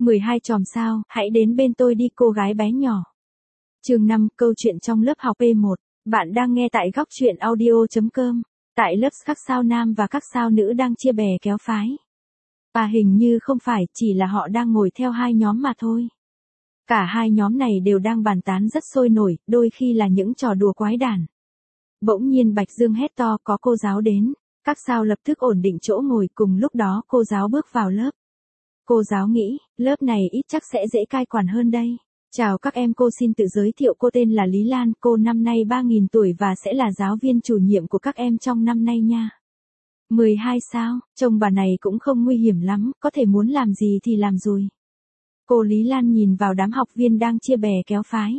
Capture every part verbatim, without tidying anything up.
mười hai chòm sao, hãy đến bên tôi đi cô gái bé nhỏ. Chương năm, câu chuyện trong lớp học P một. Bạn đang nghe tại góc truyện audio.com. Tại lớp các sao nam và các sao nữ đang chia bè kéo phái. À hình như không phải, chỉ là họ đang ngồi theo hai nhóm mà thôi. Cả hai nhóm này đều đang bàn tán rất sôi nổi, đôi khi là những trò đùa quái đản. Bỗng nhiên Bạch Dương hét to, có cô giáo đến. Các sao lập tức ổn định chỗ ngồi, cùng lúc đó cô giáo bước vào lớp. Cô giáo nghĩ, lớp này ít chắc sẽ dễ cai quản hơn đây. Chào các em, cô xin tự giới thiệu, cô tên là Lý Lan, cô năm nay ba nghìn tuổi và sẽ là giáo viên chủ nhiệm của các em trong năm nay nha. mười hai sao, trông bà này cũng không nguy hiểm lắm, có thể muốn làm gì thì làm rồi. Cô Lý Lan nhìn vào đám học viên đang chia bè kéo phái.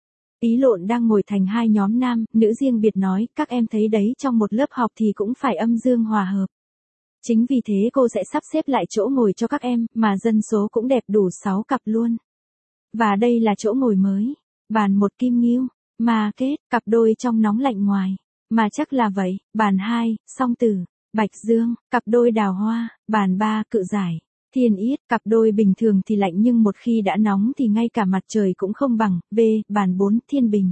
Ý lộn đang ngồi thành hai nhóm nam, nữ riêng biệt nói, các em thấy đấy, trong một lớp học thì cũng phải âm dương hòa hợp. Chính vì thế cô sẽ sắp xếp lại chỗ ngồi cho các em, mà dân số cũng đẹp đủ sáu cặp luôn. Và đây là chỗ ngồi mới. Bàn một Kim Ngưu, mà kết, cặp đôi trong nóng lạnh ngoài. Mà chắc là vậy. Bàn hai, Song Tử, Bạch Dương, cặp đôi Đào Hoa. Bàn ba, Cự Giải, Thiên Yết, cặp đôi bình thường thì lạnh nhưng một khi đã nóng thì ngay cả mặt trời cũng không bằng. B. Bàn bốn, Thiên Bình,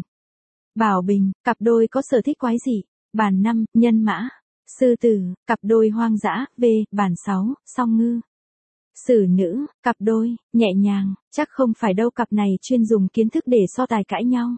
Bảo Bình, cặp đôi có sở thích quái dị. Bàn năm, Nhân Mã, Sư Tử, cặp đôi hoang dã. V. Bàn sáu, Song Ngư, Xử Nữ, cặp đôi nhẹ nhàng. Chắc không phải đâu, cặp này chuyên dùng kiến thức để so tài cãi nhau.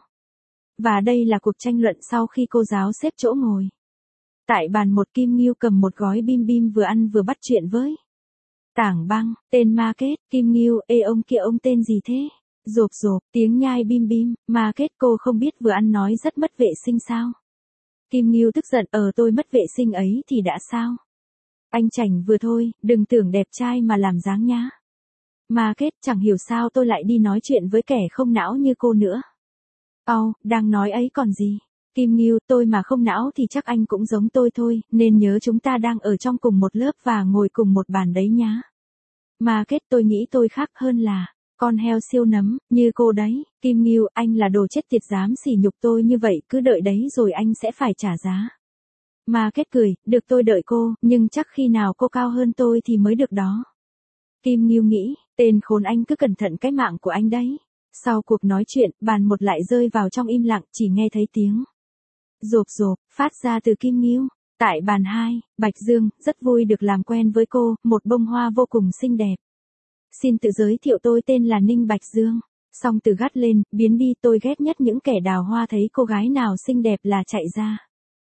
Và đây là cuộc tranh luận sau khi cô giáo xếp chỗ ngồi. Tại bàn một, Kim Ngưu cầm một gói bim bim vừa ăn vừa bắt chuyện với Tảng Băng. Tên Ma Kết. Kim Ngưu, ê ông kia, ông tên gì thế? Rộp rộp, tiếng nhai bim bim. Ma Kết, cô không biết vừa ăn nói rất mất vệ sinh sao? Kim Ngưu tức giận, ờ tôi mất vệ sinh ấy thì đã sao? Anh chảnh vừa thôi, đừng tưởng đẹp trai mà làm dáng nhá. Ma Kết, chẳng hiểu sao tôi lại đi nói chuyện với kẻ không não như cô nữa. Ồ, đang nói ấy còn gì. Kim Ngưu, tôi mà không não thì chắc anh cũng giống tôi thôi, nên nhớ chúng ta đang ở trong cùng một lớp và ngồi cùng một bàn đấy nhá. Ma Kết, tôi nghĩ tôi khác hơn là con heo siêu nấm, như cô đấy. Kim Ngưu, anh là đồ chết tiệt, dám sỉ nhục tôi như vậy, cứ đợi đấy rồi anh sẽ phải trả giá. Ma Kết cười, được, tôi đợi cô, nhưng chắc khi nào cô cao hơn tôi thì mới được đó. Kim Ngưu nghĩ, tên khốn, anh cứ cẩn thận cái mạng của anh đấy. Sau cuộc nói chuyện, bàn một lại rơi vào trong im lặng, chỉ nghe thấy tiếng rộp rộp phát ra từ Kim Ngưu. Tại bàn hai, Bạch Dương, rất vui được làm quen với cô, một bông hoa vô cùng xinh đẹp. Xin tự giới thiệu, tôi tên là Ninh Bạch Dương. Song Tử gắt lên, biến đi, tôi ghét nhất những kẻ đào hoa thấy cô gái nào xinh đẹp là chạy ra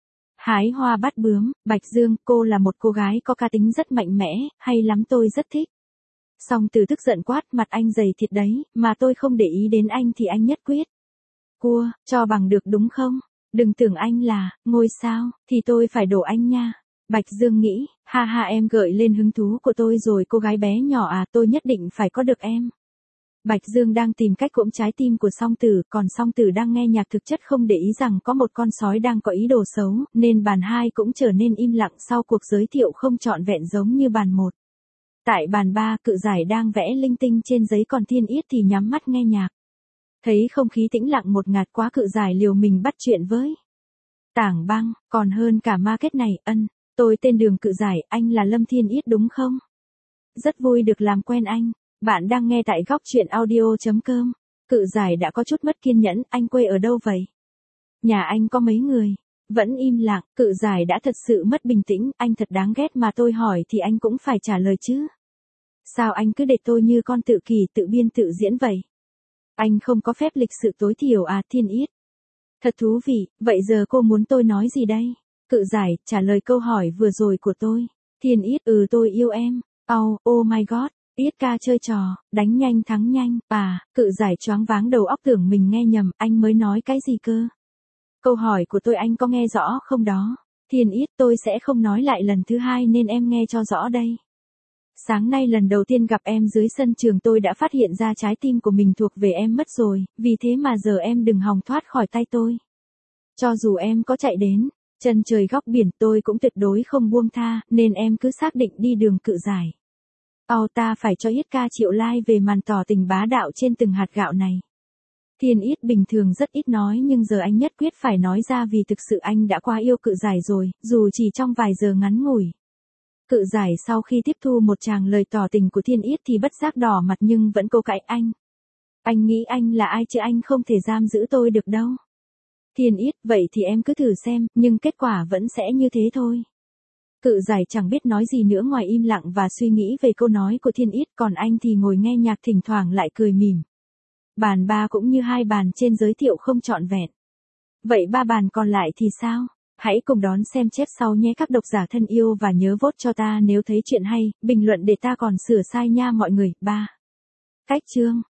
hái hoa bắt bướm. Bạch Dương, cô là một cô gái có cá tính rất mạnh mẽ, hay lắm, tôi rất thích. Song Tử tức giận quát, mặt anh dày thiệt đấy, mà tôi không để ý đến anh thì anh nhất quyết cua cho bằng được đúng không? Đừng tưởng anh là ngôi sao thì tôi phải đổ anh nha. Bạch Dương nghĩ, ha ha, em gợi lên hứng thú của tôi rồi, cô gái bé nhỏ à, tôi nhất định phải có được em. Bạch Dương đang tìm cách cỗng trái tim của Song Tử, còn Song Tử đang nghe nhạc, thực chất không để ý rằng có một con sói đang có ý đồ xấu, nên bàn hai cũng trở nên im lặng sau cuộc giới thiệu không trọn vẹn giống như bàn một. Tại bàn ba, Cự Giải đang vẽ linh tinh trên giấy, còn Thiên Yết thì nhắm mắt nghe nhạc. Thấy không khí tĩnh lặng một ngạt quá, Cự Giải liều mình bắt chuyện với Tảng Băng, còn hơn cả Ma Kết này. Ân, tôi tên Đường Cự Giải, anh là Lâm Thiên Yết đúng không? Rất vui được làm quen anh. Bạn đang nghe tại góc truyện audio.com. Cự Giải đã có chút mất kiên nhẫn, anh quê ở đâu vậy? Nhà anh có mấy người? Vẫn im lặng. Cự Giải đã thật sự mất bình tĩnh, anh thật đáng ghét, mà tôi hỏi thì anh cũng phải trả lời chứ. Sao anh cứ để tôi như con tự kỷ tự biên tự diễn vậy? Anh không có phép lịch sự tối thiểu à? Thiên Yết, thật thú vị, vậy giờ cô muốn tôi nói gì đây? Cự Giải, trả lời câu hỏi vừa rồi của tôi. Thiên Yết, ừ, tôi yêu em. Oh, oh my god. Yết ca chơi trò, đánh nhanh thắng nhanh. À, Cự Giải choáng váng đầu óc, tưởng mình nghe nhầm, anh mới nói cái gì cơ? Câu hỏi của tôi anh có nghe rõ không đó? Thiên Yết, tôi sẽ không nói lại lần thứ hai nên em nghe cho rõ đây. Sáng nay lần đầu tiên gặp em dưới sân trường, tôi đã phát hiện ra trái tim của mình thuộc về em mất rồi, vì thế mà giờ em đừng hòng thoát khỏi tay tôi. Cho dù em có chạy đến chân trời góc biển, tôi cũng tuyệt đối không buông tha, nên em cứ xác định đi đường. Cự Giải, Ồ, ta phải cho Yết ca triệu like về màn tỏ tình bá đạo trên từng hạt gạo này. Thiên Yết bình thường rất ít nói, nhưng giờ anh nhất quyết phải nói ra vì thực sự anh đã quá yêu Cự Giải rồi, dù chỉ trong vài giờ ngắn ngủi. Cự giải sau khi tiếp thu một tràng lời tỏ tình của Thiên Yết thì bất giác đỏ mặt nhưng vẫn cố cãi anh. Anh nghĩ anh là ai chứ anh không thể giam giữ tôi được đâu. Thiên Yết, vậy thì em cứ thử xem, nhưng kết quả vẫn sẽ như thế thôi. Cự giải chẳng biết nói gì nữa ngoài im lặng và suy nghĩ về câu nói của Thiên Yết, còn anh thì ngồi nghe nhạc thỉnh thoảng lại cười mỉm. Bàn ba cũng như hai bàn trên giới thiệu không trọn vẹn. Vậy ba bàn còn lại thì sao? Hãy cùng đón xem chép sau nhé các độc giả thân yêu và nhớ vote cho ta nếu thấy chuyện hay, bình luận để ta còn sửa sai nha mọi người. ba. Cách chương